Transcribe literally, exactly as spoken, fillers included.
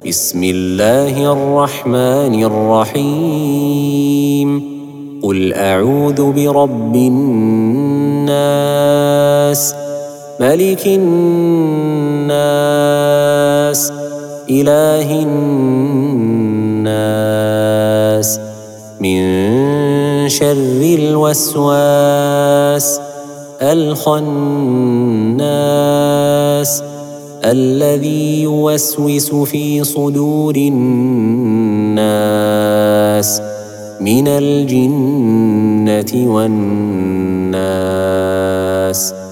بسم الله الرحمن الرحيم قل أعوذ برب الناس ملك الناس إله الناس من شر الوسواس الخناس الذي يوسوس في صدور الناس من الجنة والناس.